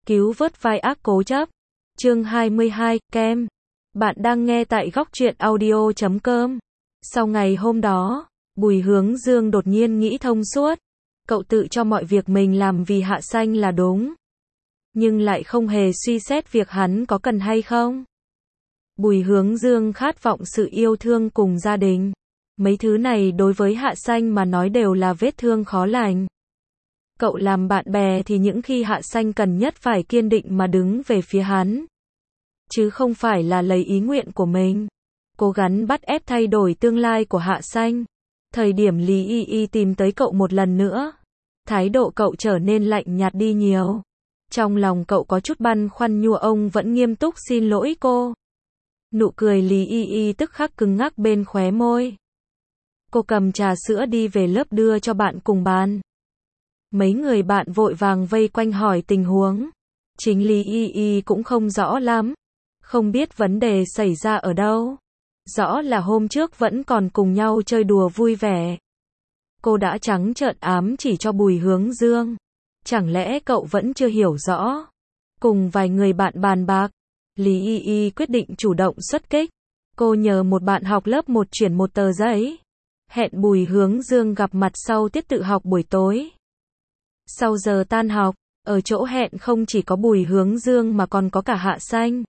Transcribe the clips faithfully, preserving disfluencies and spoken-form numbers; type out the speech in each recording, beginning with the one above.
cứu vớt vai ác cố chấp. Chương hai mươi hai, Kem. Bạn đang nghe tại góc truyện audio chấm com. Sau ngày hôm đó, Bùi Hướng Dương đột nhiên nghĩ thông suốt. Cậu tự cho mọi việc mình làm vì Hạ Xanh là đúng. Nhưng lại không hề suy xét việc hắn có cần hay không. Bùi Hướng Dương khát vọng sự yêu thương cùng gia đình. Mấy thứ này đối với Hạ Xanh mà nói đều là vết thương khó lành. Cậu làm bạn bè thì những khi Hạ Xanh cần nhất phải kiên định mà đứng về phía hắn. Chứ không phải là lấy ý nguyện của mình. Cố gắng bắt ép thay đổi tương lai của Hạ Xanh. Thời điểm Lý Y Y tìm tới cậu một lần nữa, thái độ cậu trở nên lạnh nhạt đi nhiều. Trong lòng cậu có chút băn khoăn nhưng ông vẫn nghiêm túc xin lỗi cô. Nụ cười Lý Y Y tức khắc cứng ngắc bên khóe môi. Cô cầm trà sữa đi về lớp đưa cho bạn cùng bàn. Mấy người bạn vội vàng vây quanh hỏi tình huống. Chính Lý Y Y cũng không rõ lắm. Không biết vấn đề xảy ra ở đâu. Rõ là hôm trước vẫn còn cùng nhau chơi đùa vui vẻ. Cô đã trắng trợn ám chỉ cho Bùi Hướng Dương. Chẳng lẽ cậu vẫn chưa hiểu rõ? Cùng vài người bạn bàn bạc, Lý Y Y quyết định chủ động xuất kích. Cô nhờ một bạn học lớp một chuyển một tờ giấy. Hẹn Bùi Hướng Dương gặp mặt sau tiết tự học buổi tối. Sau giờ tan học, ở chỗ hẹn không chỉ có Bùi Hướng Dương mà còn có cả Hạ Xanh.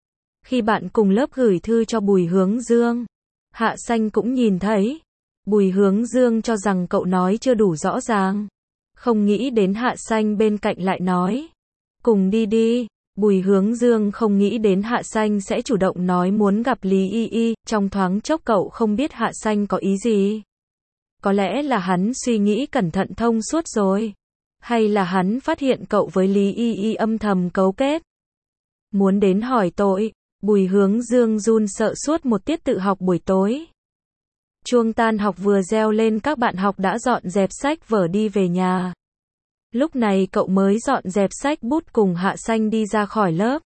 Khi bạn cùng lớp gửi thư cho Bùi Hướng Dương, Hạ Xanh cũng nhìn thấy. Bùi Hướng Dương cho rằng cậu nói chưa đủ rõ ràng. Không nghĩ đến Hạ Xanh bên cạnh lại nói. Cùng đi đi. Bùi Hướng Dương không nghĩ đến Hạ Xanh sẽ chủ động nói muốn gặp Lý Y Y. Trong thoáng chốc cậu không biết Hạ Xanh có ý gì. Có lẽ là hắn suy nghĩ cẩn thận thông suốt rồi. Hay là hắn phát hiện cậu với Lý Y Y âm thầm cấu kết. Muốn đến hỏi tội. Bùi Hướng Dương run sợ suốt một tiết tự học buổi tối. Chuông tan học vừa reo lên các bạn học đã dọn dẹp sách vở đi về nhà. Lúc này cậu mới dọn dẹp sách bút cùng Hạ Xanh đi ra khỏi lớp.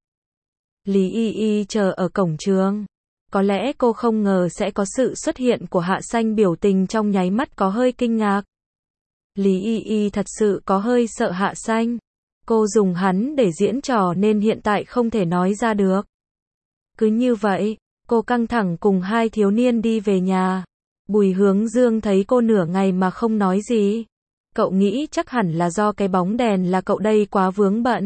Lý Y Y chờ ở cổng trường. Có lẽ cô không ngờ sẽ có sự xuất hiện của Hạ Xanh, biểu tình trong nháy mắt có hơi kinh ngạc. Lý Y Y thật sự có hơi sợ Hạ Xanh. Cô dùng hắn để diễn trò nên hiện tại không thể nói ra được. Cứ như vậy, cô căng thẳng cùng hai thiếu niên đi về nhà. Bùi Hướng Dương thấy cô nửa ngày mà không nói gì. Cậu nghĩ chắc hẳn là do cái bóng đèn là cậu đây quá vướng bận.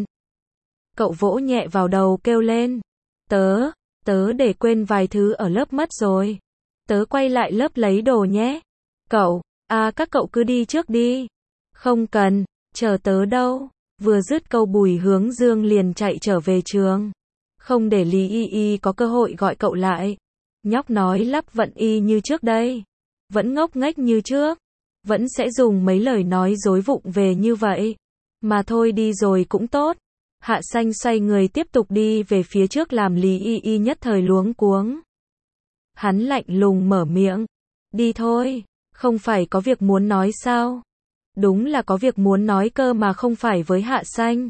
Cậu vỗ nhẹ vào đầu kêu lên. Tớ, tớ để quên vài thứ ở lớp mất rồi. Tớ quay lại lớp lấy đồ nhé. Cậu, à các cậu cứ đi trước đi. Không cần, chờ tớ đâu. Vừa dứt câu Bùi Hướng Dương liền chạy trở về trường. Không để Lý Y Y có cơ hội gọi cậu lại. Nhóc nói lắp vẫn y như trước đây. Vẫn ngốc nghếch như trước. Vẫn sẽ dùng mấy lời nói dối vụng về như vậy. Mà thôi đi rồi cũng tốt. Hạ Xanh xoay người tiếp tục đi về phía trước làm Lý Y Y nhất thời luống cuống. Hắn lạnh lùng mở miệng. Đi thôi, không phải có việc muốn nói sao? Đúng là có việc muốn nói cơ mà không phải với Hạ Xanh.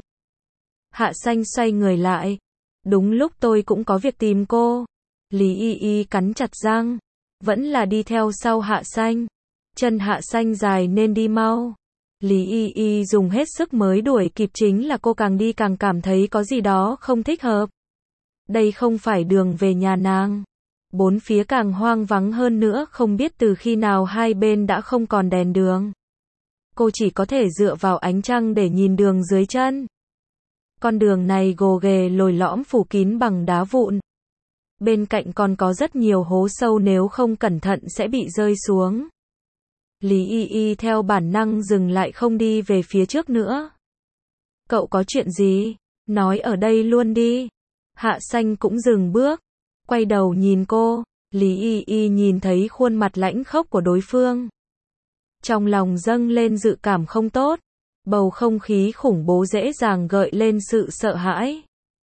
Hạ Xanh xoay người lại. Đúng lúc tôi cũng có việc tìm cô. Lý Y Y cắn chặt răng. Vẫn là đi theo sau Hạ Xanh. Chân Hạ Xanh dài nên đi mau. Lý Y Y dùng hết sức mới đuổi kịp, chính là cô càng đi càng cảm thấy có gì đó không thích hợp. Đây không phải đường về nhà nàng. Bốn phía càng hoang vắng hơn nữa, không biết từ khi nào hai bên đã không còn đèn đường. Cô chỉ có thể dựa vào ánh trăng để nhìn đường dưới chân. Con đường này gồ ghề lồi lõm phủ kín bằng đá vụn. Bên cạnh còn có rất nhiều hố sâu, nếu không cẩn thận sẽ bị rơi xuống. Lý Y Y theo bản năng dừng lại không đi về phía trước nữa. Cậu có chuyện gì? Nói ở đây luôn đi. Hạ Xanh cũng dừng bước. Quay đầu nhìn cô. Lý Y Y nhìn thấy khuôn mặt lãnh khốc của đối phương. Trong lòng dâng lên dự cảm không tốt. Bầu không khí khủng bố dễ dàng gợi lên sự sợ hãi.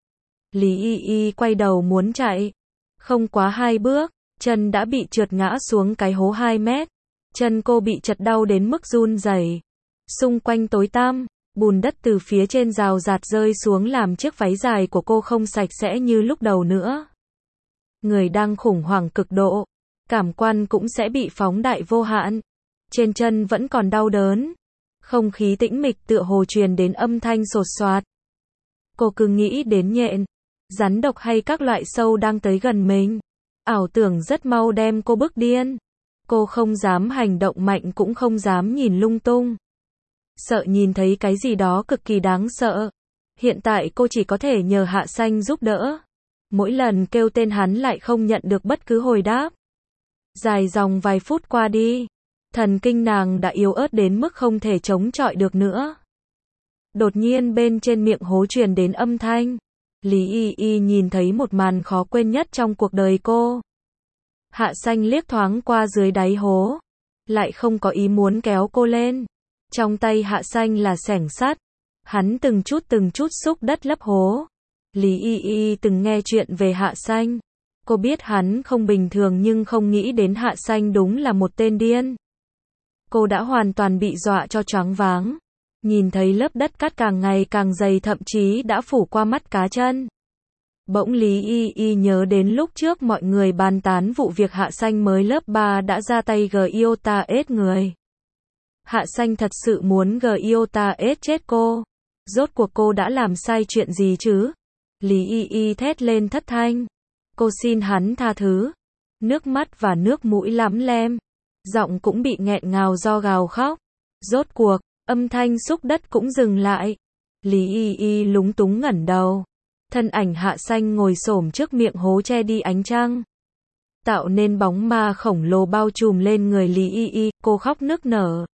Lý Y Y quay đầu muốn chạy. Không quá hai bước, chân đã bị trượt ngã xuống cái hố hai mét. Chân cô bị chật đau đến mức run rẩy. Xung quanh tối tăm, bùn đất từ phía trên rào rạt rơi xuống làm chiếc váy dài của cô không sạch sẽ như lúc đầu nữa. Người đang khủng hoảng cực độ, cảm quan cũng sẽ bị phóng đại vô hạn. Trên chân vẫn còn đau đớn. Không khí tĩnh mịch tựa hồ truyền đến âm thanh sột soạt. Cô cứ nghĩ đến nhện, rắn độc hay các loại sâu đang tới gần mình. Ảo tưởng rất mau đem cô bức điên. Cô không dám hành động mạnh cũng không dám nhìn lung tung. Sợ nhìn thấy cái gì đó cực kỳ đáng sợ. Hiện tại cô chỉ có thể nhờ Hạ Xanh giúp đỡ. Mỗi lần kêu tên hắn lại không nhận được bất cứ hồi đáp. Dài dòng vài phút qua đi. Thần kinh nàng đã yếu ớt đến mức không thể chống chọi được nữa. Đột nhiên bên trên miệng hố truyền đến âm thanh. Lý Y Y nhìn thấy một màn khó quên nhất trong cuộc đời cô. Hạ Xanh liếc thoáng qua dưới đáy hố. Lại không có ý muốn kéo cô lên. Trong tay Hạ Xanh là xẻng sắt. Hắn từng chút từng chút xúc đất lấp hố. Lý Y Y từng nghe chuyện về Hạ Xanh. Cô biết hắn không bình thường nhưng không nghĩ đến Hạ Xanh đúng là một tên điên. Cô đã hoàn toàn bị dọa cho choáng váng. Nhìn thấy lớp đất cát càng ngày càng dày thậm chí đã phủ qua mắt cá chân. Bỗng Lý Y Y nhớ đến lúc trước mọi người bàn tán vụ việc Hạ Xanh mới lớp ba đã ra tay gờ Iota ết người. Hạ Xanh thật sự muốn gờ Iota ết chết cô. Rốt cuộc cô đã làm sai chuyện gì chứ? Lý Y Y thét lên thất thanh. Cô xin hắn tha thứ. Nước mắt và nước mũi lắm lem. Giọng cũng bị nghẹn ngào do gào khóc. Rốt cuộc, âm thanh xúc đất cũng dừng lại. Lý Y Y lúng túng ngẩng đầu. Thân ảnh Hạ Xanh ngồi xổm trước miệng hố che đi ánh trăng. Tạo nên bóng ma khổng lồ bao trùm lên người Lý Y Y, cô khóc nức nở.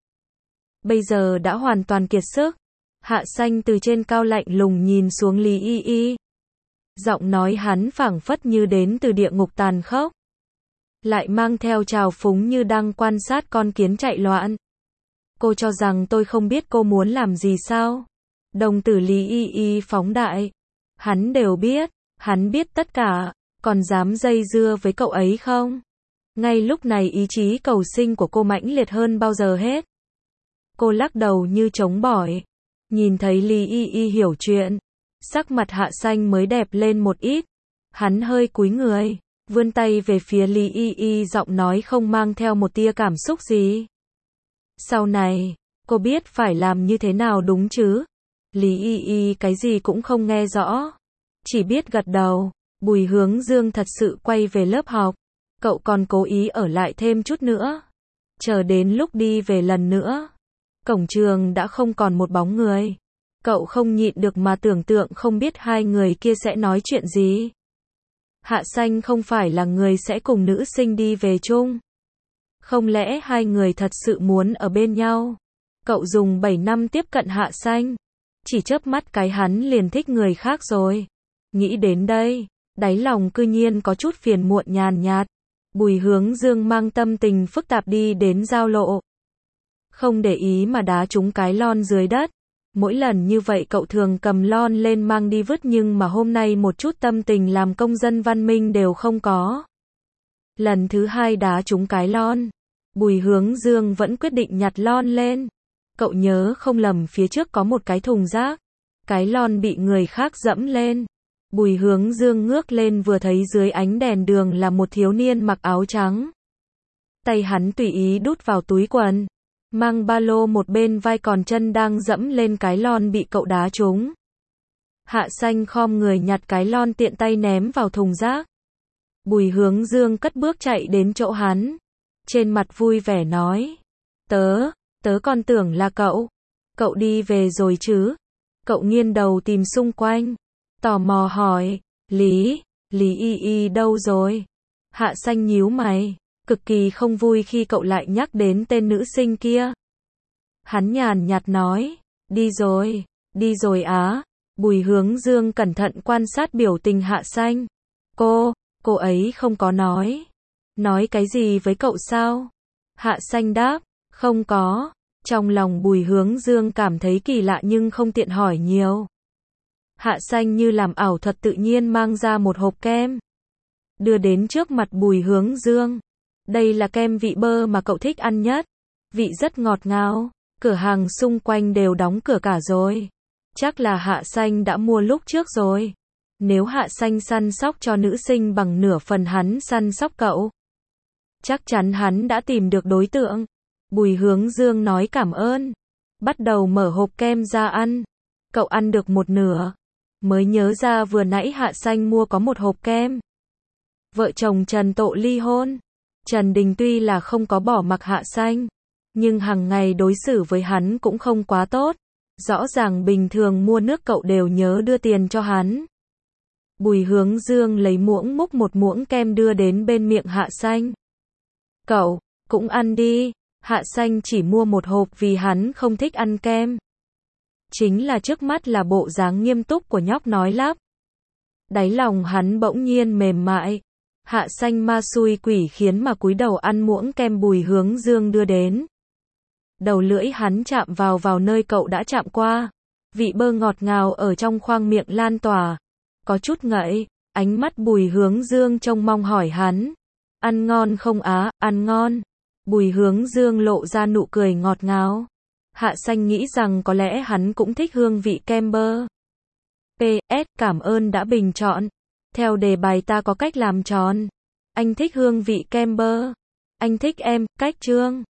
Bây giờ đã hoàn toàn kiệt sức. Hạ Xanh từ trên cao lạnh lùng nhìn xuống Lý Y Y. Giọng nói hắn phảng phất như đến từ địa ngục tàn khốc. Lại mang theo trào phúng như đang quan sát con kiến chạy loạn. Cô cho rằng tôi không biết cô muốn làm gì sao? Đồng tử Lý Y Y phóng đại. Hắn đều biết, hắn biết tất cả, còn dám dây dưa với cậu ấy không? Ngay lúc này ý chí cầu sinh của cô mãnh liệt hơn bao giờ hết. Cô lắc đầu như chống bỏi. Nhìn thấy Lý Y Y hiểu chuyện. Sắc mặt Hạ Xanh mới đẹp lên một ít. Hắn hơi cúi người, vươn tay về phía Lý Y Y, giọng nói không mang theo một tia cảm xúc gì. Sau này, cô biết phải làm như thế nào đúng chứ? Lý Y Y cái gì cũng không nghe rõ. Chỉ biết gật đầu. Bùi Hướng Dương thật sự quay về lớp học. Cậu còn cố ý ở lại thêm chút nữa. Chờ đến lúc đi về lần nữa. Cổng trường đã không còn một bóng người. Cậu không nhịn được mà tưởng tượng không biết hai người kia sẽ nói chuyện gì. Hạ Xanh không phải là người sẽ cùng nữ sinh đi về chung. Không lẽ hai người thật sự muốn ở bên nhau? Cậu dùng bảy năm tiếp cận Hạ Xanh. Chỉ chớp mắt cái hắn liền thích người khác rồi. Nghĩ đến đây, đáy lòng cư nhiên có chút phiền muộn nhàn nhạt. Bùi Hướng Dương mang tâm tình phức tạp đi đến giao lộ. Không để ý mà đá trúng cái lon dưới đất. Mỗi lần như vậy cậu thường cầm lon lên mang đi vứt nhưng mà hôm nay một chút tâm tình làm công dân văn minh đều không có. Lần thứ hai đá trúng cái lon. Bùi Hướng Dương vẫn quyết định nhặt lon lên. Cậu nhớ không lầm phía trước có một cái thùng rác. Cái lon bị người khác dẫm lên. Bùi Hướng Dương ngước lên vừa thấy dưới ánh đèn đường là một thiếu niên mặc áo trắng. Tay hắn tùy ý đút vào túi quần. Mang ba lô một bên vai còn chân đang dẫm lên cái lon bị cậu đá trúng. Hạ Xanh khom người nhặt cái lon tiện tay ném vào thùng rác. Bùi Hướng Dương cất bước chạy đến chỗ hắn. Trên mặt vui vẻ nói. Tớ, tớ còn tưởng là cậu. Cậu đi về rồi chứ? Cậu nghiêng đầu tìm xung quanh. Tò mò hỏi. Lý, Lý Y Y đâu rồi? Hạ Xanh nhíu mày. Cực kỳ không vui khi cậu lại nhắc đến tên nữ sinh kia. Hắn nhàn nhạt nói. Đi rồi, đi rồi á. Bùi Hướng Dương cẩn thận quan sát biểu tình Hạ Xanh. Cô, cô ấy không có nói. Nói cái gì với cậu sao? Hạ Xanh đáp. Không có. Trong lòng Bùi Hướng Dương cảm thấy kỳ lạ nhưng không tiện hỏi nhiều. Hạ Xanh như làm ảo thuật tự nhiên mang ra một hộp kem. Đưa đến trước mặt Bùi Hướng Dương. Đây là kem vị bơ mà cậu thích ăn nhất. Vị rất ngọt ngào. Cửa hàng xung quanh đều đóng cửa cả rồi. Chắc là Hạ Xanh đã mua lúc trước rồi. Nếu Hạ Xanh săn sóc cho nữ sinh bằng nửa phần hắn săn sóc cậu, chắc chắn hắn đã tìm được đối tượng. Bùi Hướng Dương nói cảm ơn. Bắt đầu mở hộp kem ra ăn. Cậu ăn được một nửa. mới nhớ ra vừa nãy Hạ Xanh mua có một hộp kem. Vợ chồng Trần Tộ ly hôn. Trần Đình tuy là không có bỏ mặc Hạ Xanh, nhưng hàng ngày đối xử với hắn cũng không quá tốt. Rõ ràng bình thường mua nước cậu đều nhớ đưa tiền cho hắn. Bùi Hướng Dương lấy muỗng múc một muỗng kem đưa đến bên miệng Hạ Xanh. Cậu, cũng ăn đi. Hạ Xanh chỉ mua một hộp vì hắn không thích ăn kem. Chính là trước mắt là bộ dáng nghiêm túc của nhóc nói lắp. Đáy lòng hắn bỗng nhiên mềm mại. Hạ Xanh ma xui quỷ khiến mà cúi đầu ăn muỗng kem Bùi Hướng Dương đưa đến. Đầu lưỡi hắn chạm vào vào nơi cậu đã chạm qua. Vị bơ ngọt ngào ở trong khoang miệng lan tỏa. Có chút ngậy, ánh mắt Bùi Hướng Dương trông mong hỏi hắn. Ăn ngon không á, ăn ngon. Bùi Hướng Dương lộ ra nụ cười ngọt ngào. Hạ Xanh nghĩ rằng có lẽ hắn cũng thích hương vị kem bơ. pê ét Cảm ơn đã bình chọn. Theo đề bài ta có cách làm tròn. Anh thích hương vị kem bơ. Anh thích em, cách chương.